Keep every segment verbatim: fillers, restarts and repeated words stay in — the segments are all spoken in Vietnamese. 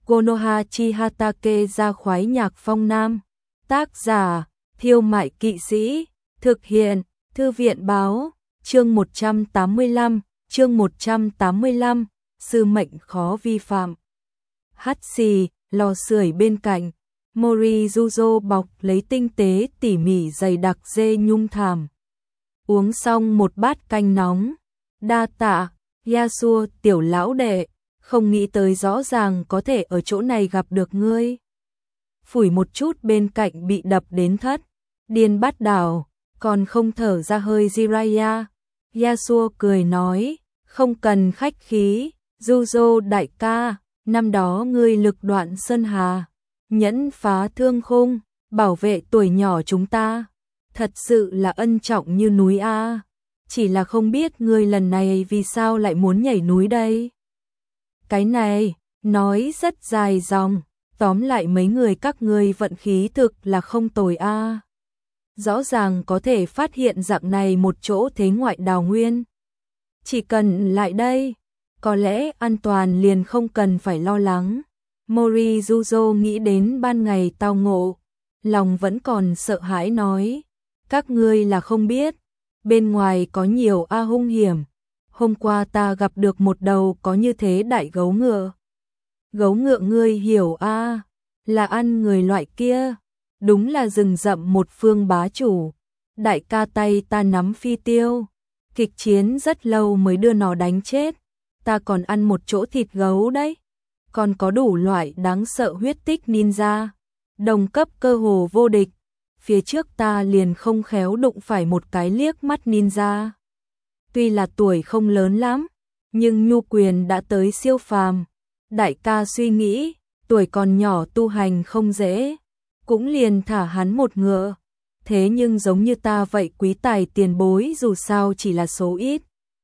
Konoha Chihatake ra khoái nhạc phong nam. Tác giả, Thiêu Mại Kỵ Sĩ. Thực hiện, Thư viện báo. Chương một trăm tám mươi lăm, chương một trăm tám mươi lăm, sư mệnh khó vi phạm. Hắt xì, lò sưởi bên cạnh. Morizuzo bọc lấy tinh tế tỉ mỉ dày đặc dê nhung thảm. Uống xong một bát canh nóng. Đa tạ, Yasuo tiểu lão đệ, không nghĩ tới rõ ràng có thể ở chỗ này gặp được ngươi. Phủi một chút bên cạnh bị đập đến thất. Điên bát đảo, còn không thở ra hơi Jiraiya. Yasuo cười nói, không cần khách khí, Juzo đại ca, năm đó ngươi lực đoạn sơn hà, nhẫn phá thương khung, bảo vệ tuổi nhỏ chúng ta, thật sự là ân trọng như núi a. Chỉ là không biết ngươi lần này vì sao lại muốn nhảy núi đây. Cái này, nói rất dài dòng, tóm lại mấy người các ngươi vận khí thực là không tồi a. Rõ ràng có thể phát hiện dạng này một chỗ thế ngoại đào nguyên. Chỉ cần lại đây, có lẽ an toàn liền không cần phải lo lắng. Morizuzo nghĩ đến ban ngày tao ngộ, lòng vẫn còn sợ hãi nói, các ngươi là không biết, bên ngoài có nhiều a hung hiểm. Hôm qua ta gặp được một đầu có như thế đại gấu ngựa. Gấu ngựa ngươi hiểu a, là ăn người loại kia. Đúng là rừng rậm một phương bá chủ. Đại ca tay ta nắm phi tiêu. Kịch chiến rất lâu mới đưa nó đánh chết. Ta còn ăn một chỗ thịt gấu đấy. Còn có đủ loại đáng sợ huyết tích ninja. Đồng cấp cơ hồ vô địch. Phía trước ta liền không khéo đụng phải một cái liếc mắt ninja. Tuy là tuổi không lớn lắm, nhưng nhu quyền đã tới siêu phàm. Đại ca suy nghĩ, tuổi còn nhỏ tu hành không dễ. Cũng liền thả hắn một ngựa. Thế nhưng giống như ta vậy quý tài tiền bối dù sao chỉ là số ít.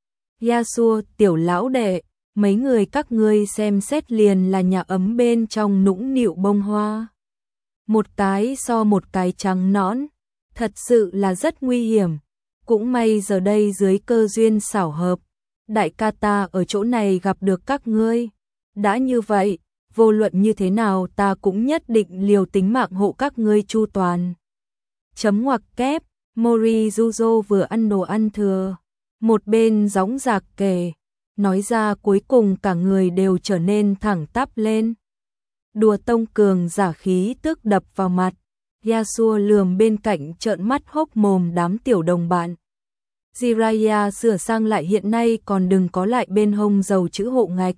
Yasuo tiểu lão đệ, mấy người các ngươi xem xét liền là nhà ấm bên trong nũng nịu bông hoa. Một cái so một cái trắng nõn, thật sự là rất nguy hiểm. Cũng may giờ đây dưới cơ duyên xảo hợp, đại ca ta ở chỗ này gặp được các ngươi. Đã như vậy, vô luận như thế nào ta cũng nhất định liều tính mạng hộ các ngươi chu toàn. Chấm ngoặc kép, Morizuzo vừa ăn đồ ăn thừa, một bên gióng giạc kể, nói ra cuối cùng cả người đều trở nên thẳng tắp lên. Đùa tông cường giả khí tức đập vào mặt, Yasuo lườm bên cạnh trợn mắt hốc mồm đám tiểu đồng bạn. Jiraiya sửa sang lại hiện nay còn đừng có lại bên hông dầu chữ hộ ngạch.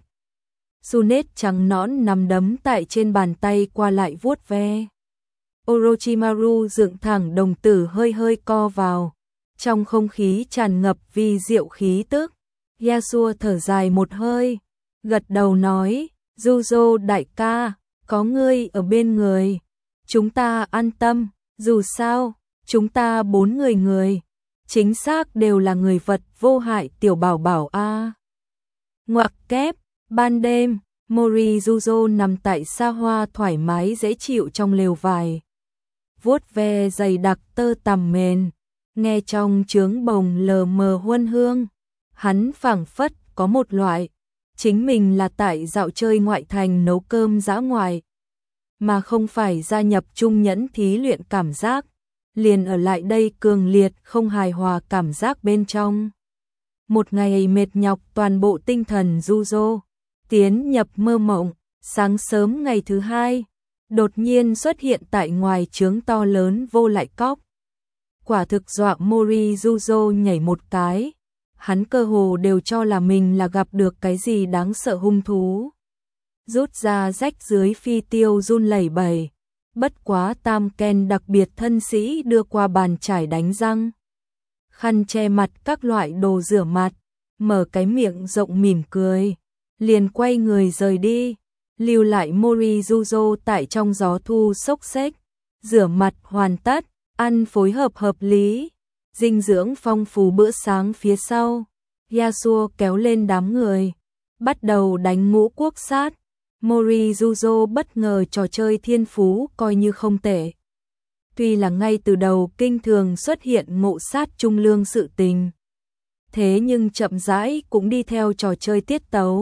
Sunet trắng nõn nằm đấm tại trên bàn tay qua lại vuốt ve. Orochimaru dựng thẳng đồng tử hơi hơi co vào. Trong không khí tràn ngập vi diệu khí tức. Yasuo thở dài một hơi. Gật đầu nói, Juzo đại ca, có ngươi ở bên người. Chúng ta an tâm, dù sao, chúng ta bốn người người. Chính xác đều là người vật vô hại tiểu bảo bảo a. Ngoặc kép. Ban đêm, Morizuzo nằm tại xa hoa thoải mái dễ chịu trong lều vải. Vuốt ve dày đặc tơ tằm mền, nghe trong trướng bồng lờ mờ huân hương. Hắn phảng phất có một loại, chính mình là tại dạo chơi ngoại thành nấu cơm dã ngoại. Mà không phải gia nhập trung nhẫn thí luyện cảm giác, liền ở lại đây cường liệt không hài hòa cảm giác bên trong. Một ngày mệt nhọc toàn bộ tinh thần Juzo. Tiến nhập mơ mộng, sáng sớm ngày thứ hai, đột nhiên xuất hiện tại ngoài trướng to lớn vô lại cóc. Quả thực dọa Morizuzo nhảy một cái, hắn cơ hồ đều cho là mình là gặp được cái gì đáng sợ hung thú. Rút ra rách dưới phi tiêu run lẩy bẩy, bất quá tam ken đặc biệt thân sĩ đưa qua bàn chải đánh răng. Khăn che mặt các loại đồ rửa mặt, mở cái miệng rộng mỉm cười. Liền quay người rời đi, lưu lại Morizuzo tại trong gió thu xốc xếch, rửa mặt hoàn tất, ăn phối hợp hợp lý, dinh dưỡng phong phú bữa sáng phía sau. Yasuo kéo lên đám người, bắt đầu đánh ngũ quốc sát. Morizuzo bất ngờ trò chơi thiên phú coi như không tệ. Tuy là ngay từ đầu kinh thường xuất hiện ngộ sát trung lương sự tình, thế nhưng chậm rãi cũng đi theo trò chơi tiết tấu.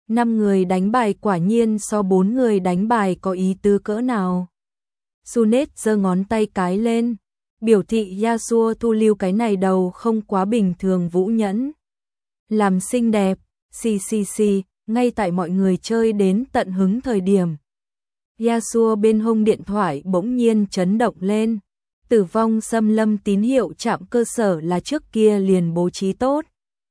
Năm người đánh bài quả nhiên so bốn người đánh bài có ý tứ cỡ nào. Sunet giơ ngón tay cái lên, biểu thị Yasuo thu lưu cái này đầu không quá bình thường vũ nhẫn. Làm xinh đẹp, xì xì xì, ngay tại mọi người chơi đến tận hứng thời điểm. Yasuo bên hông điện thoại bỗng nhiên chấn động lên. Tử vong xâm lâm tín hiệu trạm cơ sở là trước kia liền bố trí tốt.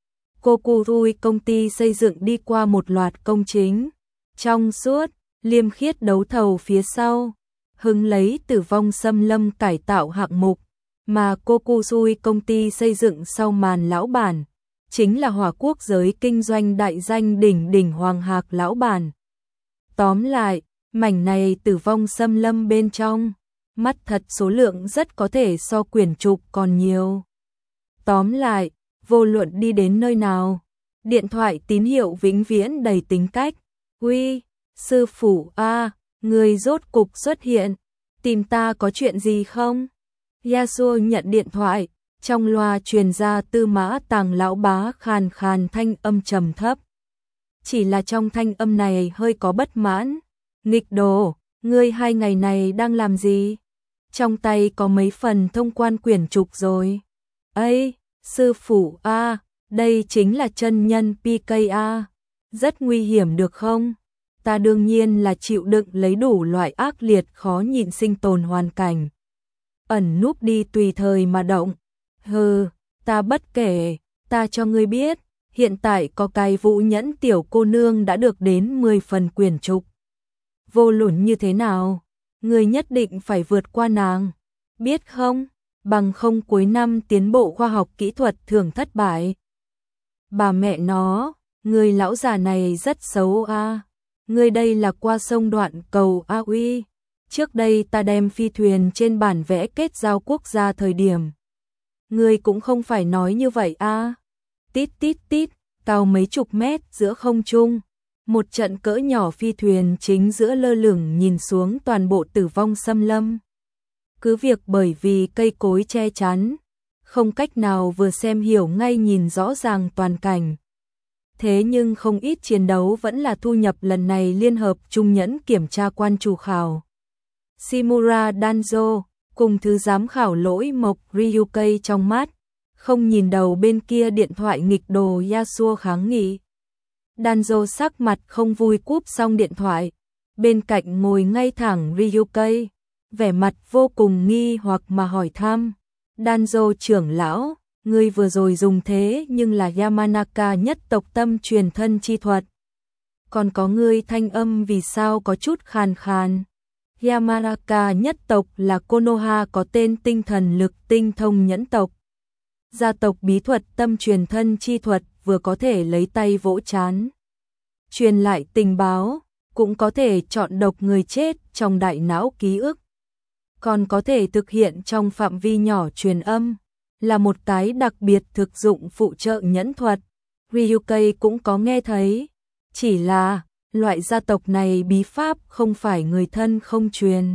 Kokurui công ty xây dựng đi qua một loạt công chính. Trong suốt, liêm khiết đấu thầu phía sau. Hứng lấy tử vong xâm lâm cải tạo hạng mục. Mà Kokurui công ty xây dựng sau màn lão bản. Chính là Hỏa Quốc giới kinh doanh đại danh đỉnh đỉnh Hoàng Hạc lão bản. Tóm lại, mảnh này tử vong xâm lâm bên trong. Mắt thật số lượng rất có thể so quyển trục còn nhiều. Tóm lại, vô luận đi đến nơi nào, điện thoại tín hiệu vĩnh viễn đầy tính cách. Uy, sư phụ a, người rốt cục xuất hiện, tìm ta có chuyện gì không? Yasuo nhận điện thoại, trong loa truyền ra Tư Mã Tàng lão bá khàn khàn thanh âm trầm thấp. Chỉ là trong thanh âm này hơi có bất mãn. Nghịch đồ, ngươi hai ngày này đang làm gì? Trong tay có mấy phần thông quan quyển trục rồi. Ây, sư phụ a, đây chính là chân nhân pê ca a. Rất nguy hiểm được không? Ta đương nhiên là chịu đựng lấy đủ loại ác liệt khó nhịn sinh tồn hoàn cảnh. Ẩn núp đi tùy thời mà động. Hừ, ta bất kể, ta cho ngươi biết, hiện tại có cái vũ nhẫn tiểu cô nương đã được đến mười phần quyển trục. Vô luận như thế nào, ngươi nhất định phải vượt qua nàng, biết không? Bằng không cuối năm tiến bộ khoa học kỹ thuật thường thất bại. Bà mẹ nó, người lão già này rất xấu a. À. Ngươi đây là qua sông đoạn cầu a uy. Trước đây ta đem phi thuyền trên bản vẽ kết giao quốc gia thời điểm. Ngươi cũng không phải nói như vậy a. À. Tít tít tít, cao mấy chục mét giữa không trung. Một trận cỡ nhỏ phi thuyền chính giữa lơ lửng nhìn xuống toàn bộ tử vong xâm lâm. Cứ việc bởi vì cây cối che chắn, không cách nào vừa xem hiểu ngay nhìn rõ ràng toàn cảnh. Thế nhưng không ít chiến đấu vẫn là thu nhập lần này liên hợp trung nhẫn kiểm tra quan chủ khảo. Shimura Danzo cùng thứ giám khảo lỗi mộc Ryukei trong mắt, không nhìn đầu bên kia điện thoại nghịch đồ Yasuo kháng nghị. Danzo sắc mặt không vui cúp xong điện thoại, bên cạnh ngồi ngay thẳng Ryukei, vẻ mặt vô cùng nghi hoặc mà hỏi thăm. Danzo trưởng lão, ngươi vừa rồi dùng thế nhưng là Yamanaka nhất tộc tâm truyền thân chi thuật. Còn có ngươi thanh âm vì sao có chút khàn khàn. Yamanaka nhất tộc là Konoha có tên tinh thần lực tinh thông nhẫn tộc. Gia tộc bí thuật tâm truyền thân chi thuật vừa có thể lấy tay vỗ chán, truyền lại tình báo, cũng có thể chọn độc người chết trong đại não ký ức. Còn có thể thực hiện trong phạm vi nhỏ truyền âm, là một cái đặc biệt thực dụng phụ trợ nhẫn thuật. Ryukei cũng có nghe thấy, chỉ là loại gia tộc này bí pháp không phải người thân không truyền.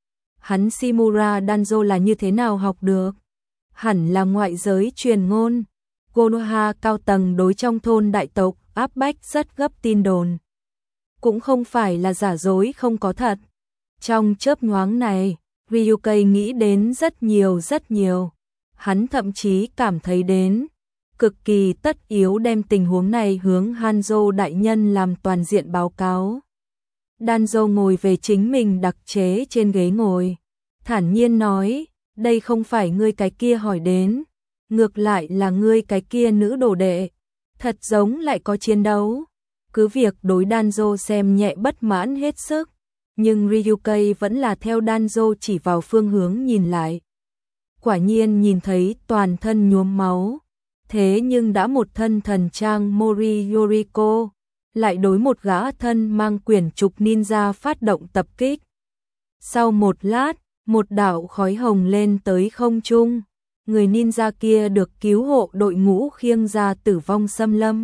Hắn Shimura Danzo là như thế nào học được? Hẳn là ngoại giới truyền ngôn. Konoha cao tầng đối trong thôn đại tộc áp bách rất gấp tin đồn. Cũng không phải là giả dối không có thật. Trong chớp nhoáng này, Ryukei nghĩ đến rất nhiều rất nhiều. Hắn thậm chí cảm thấy đến cực kỳ tất yếu đem tình huống này hướng Hanzo đại nhân làm toàn diện báo cáo. Danzo ngồi về chính mình đặc chế trên ghế ngồi, thản nhiên nói, đây không phải ngươi cái kia hỏi đến, ngược lại là ngươi cái kia nữ đồ đệ, thật giống lại có chiến đấu. Cứ việc đối Danzo xem nhẹ bất mãn hết sức, nhưng Ryukei vẫn là theo Danzo chỉ vào phương hướng nhìn lại. Quả nhiên nhìn thấy toàn thân nhuốm máu, thế nhưng đã một thân thần trang Mori Yoriko, lại đối một gã thân mang quyển trục ninja phát động tập kích. Sau một lát, một đạo khói hồng lên tới không trung, người ninja kia được cứu hộ đội ngũ khiêng ra tử vong xâm lâm.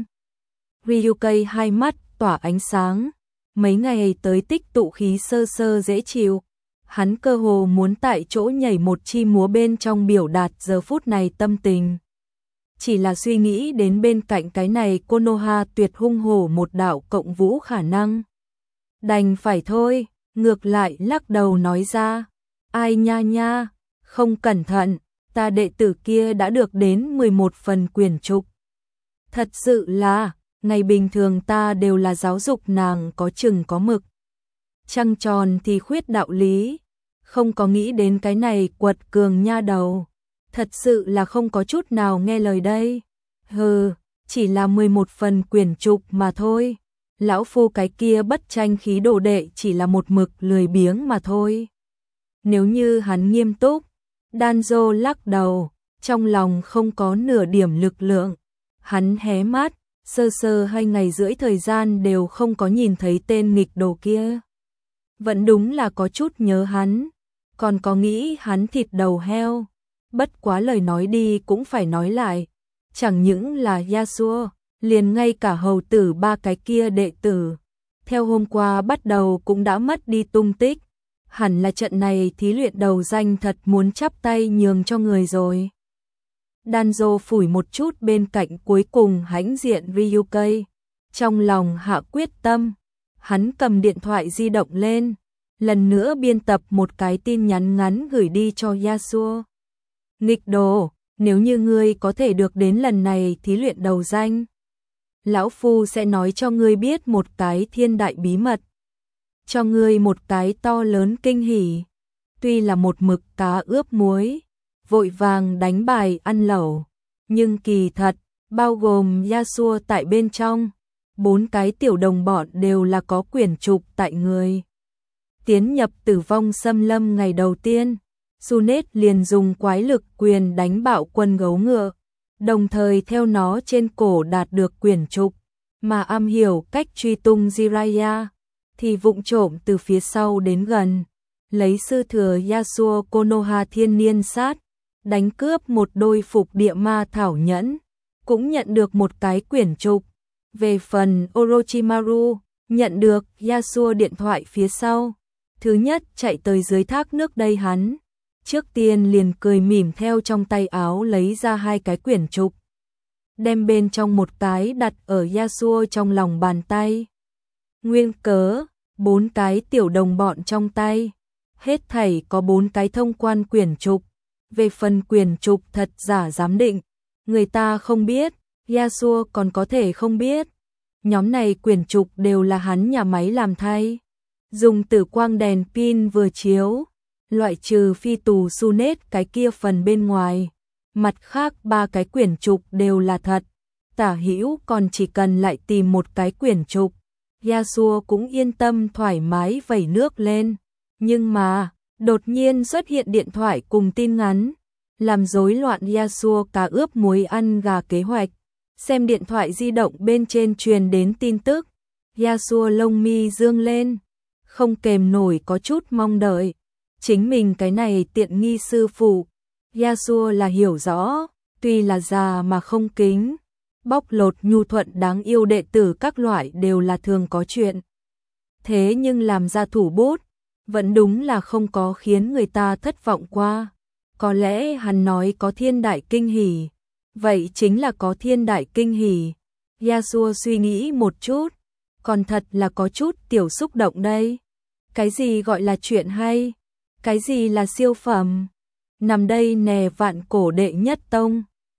Ryukei hai mắt tỏa ánh sáng, mấy ngày tới tích tụ khí sơ sơ dễ chịu. Hắn cơ hồ muốn tại chỗ nhảy một chi múa bên trong biểu đạt giờ phút này tâm tình. chỉ là suy nghĩ đến bên cạnh cái này Konoha tuyệt hung hổ một đạo cộng vũ khả năng. Đành phải thôi, ngược lại lắc đầu nói ra, ai nha nha, không cẩn thận, ta đệ tử kia đã được đến mười một phần quyển trục. Thật sự là, ngày bình thường ta đều là giáo dục nàng có chừng có mực. Trăng tròn thì khuyết đạo lý, không có nghĩ đến cái này quật cường nha đầu. Thật sự là không có chút nào nghe lời đây. Hừ, chỉ là mười một phần quyển trục mà thôi. Lão phu cái kia bất tranh khí đồ đệ chỉ là một mực lười biếng mà thôi. Nếu như hắn nghiêm túc, Danzo lắc đầu, trong lòng không có nửa điểm lực lượng. Hắn hé mắt, sơ sơ hai ngày rưỡi thời gian đều không có nhìn thấy tên nghịch đồ kia. Vẫn đúng là có chút nhớ hắn, còn có nghĩ hắn thịt đầu heo. Bất quá lời nói đi cũng phải nói lại, chẳng những là Yasuo, liền ngay cả hầu tử ba cái kia đệ tử, theo hôm qua bắt đầu cũng đã mất đi tung tích. Hẳn là trận này thí luyện đầu danh thật muốn chắp tay nhường cho người rồi. Danzo phủi một chút bên cạnh cuối cùng hãnh diện Ryukai, trong lòng hạ quyết tâm. Hắn cầm điện thoại di động lên, lần nữa biên tập một cái tin nhắn ngắn gửi đi cho Yasuo. Nghịch đồ, nếu như ngươi có thể được đến lần này thí luyện đầu danh, lão phu sẽ nói cho ngươi biết một cái thiên đại bí mật, cho ngươi một cái to lớn kinh hỉ. Tuy là một mực cá ướp muối, vội vàng đánh bài ăn lẩu, nhưng kỳ thật, bao gồm Yasuo tại bên trong, bốn cái tiểu đồng bọn đều là có quyển trục tại người. Tiến nhập tử vong xâm lâm ngày đầu tiên, Sunet liền dùng quái lực quyền đánh bạo quân gấu ngựa, đồng thời theo nó trên cổ đạt được quyển trục, mà am hiểu cách truy tung Jiraiya, thì vụng trộm từ phía sau đến gần, lấy sư thừa Yasuo Konoha thiên niên sát, đánh cướp một đôi phục địa ma thảo nhẫn, cũng nhận được một cái quyển trục. Về phần Orochimaru, nhận được Yasuo điện thoại phía sau, thứ nhất chạy tới dưới thác nước đây hắn. Trước tiên liền cười mỉm theo trong tay áo lấy ra hai cái quyển trục, đem bên trong một cái đặt ở Yasuo trong lòng bàn tay. Nguyên cớ, bốn cái tiểu đồng bọn trong tay, hết thảy có bốn cái thông quan quyển trục. Về phần quyển trục thật giả giám định, người ta không biết, Yasuo còn có thể không biết. Nhóm này quyển trục đều là hắn nhà máy làm thay, dùng tử quang đèn pin vừa chiếu, loại trừ phi tù Sunet cái kia phần bên ngoài, mặt khác ba cái quyển trục đều là thật. Tả hữu còn chỉ cần lại tìm một cái quyển trục, Yasuo cũng yên tâm thoải mái vẩy nước lên. Nhưng mà, đột nhiên xuất hiện điện thoại cùng tin nhắn, làm rối loạn Yasuo cá ướp muối ăn gà kế hoạch. Xem điện thoại di động bên trên truyền đến tin tức, Yasuo lông mi dương lên, không kềm nổi có chút mong đợi. Chính mình cái này tiện nghi sư phụ, Yasuo là hiểu rõ, tuy là già mà không kính, bóc lột nhu thuận đáng yêu đệ tử các loại đều là thường có chuyện. Thế nhưng làm ra thủ bút, vẫn đúng là không có khiến người ta thất vọng qua. Có lẽ hắn nói có thiên đại kinh hỉ, vậy chính là có thiên đại kinh hỉ. Yasuo suy nghĩ một chút, còn thật là có chút tiểu xúc động đây. Cái gì gọi là chuyện hay? Cái gì là siêu phẩm? Nằm đây nè vạn cổ đệ nhất tông.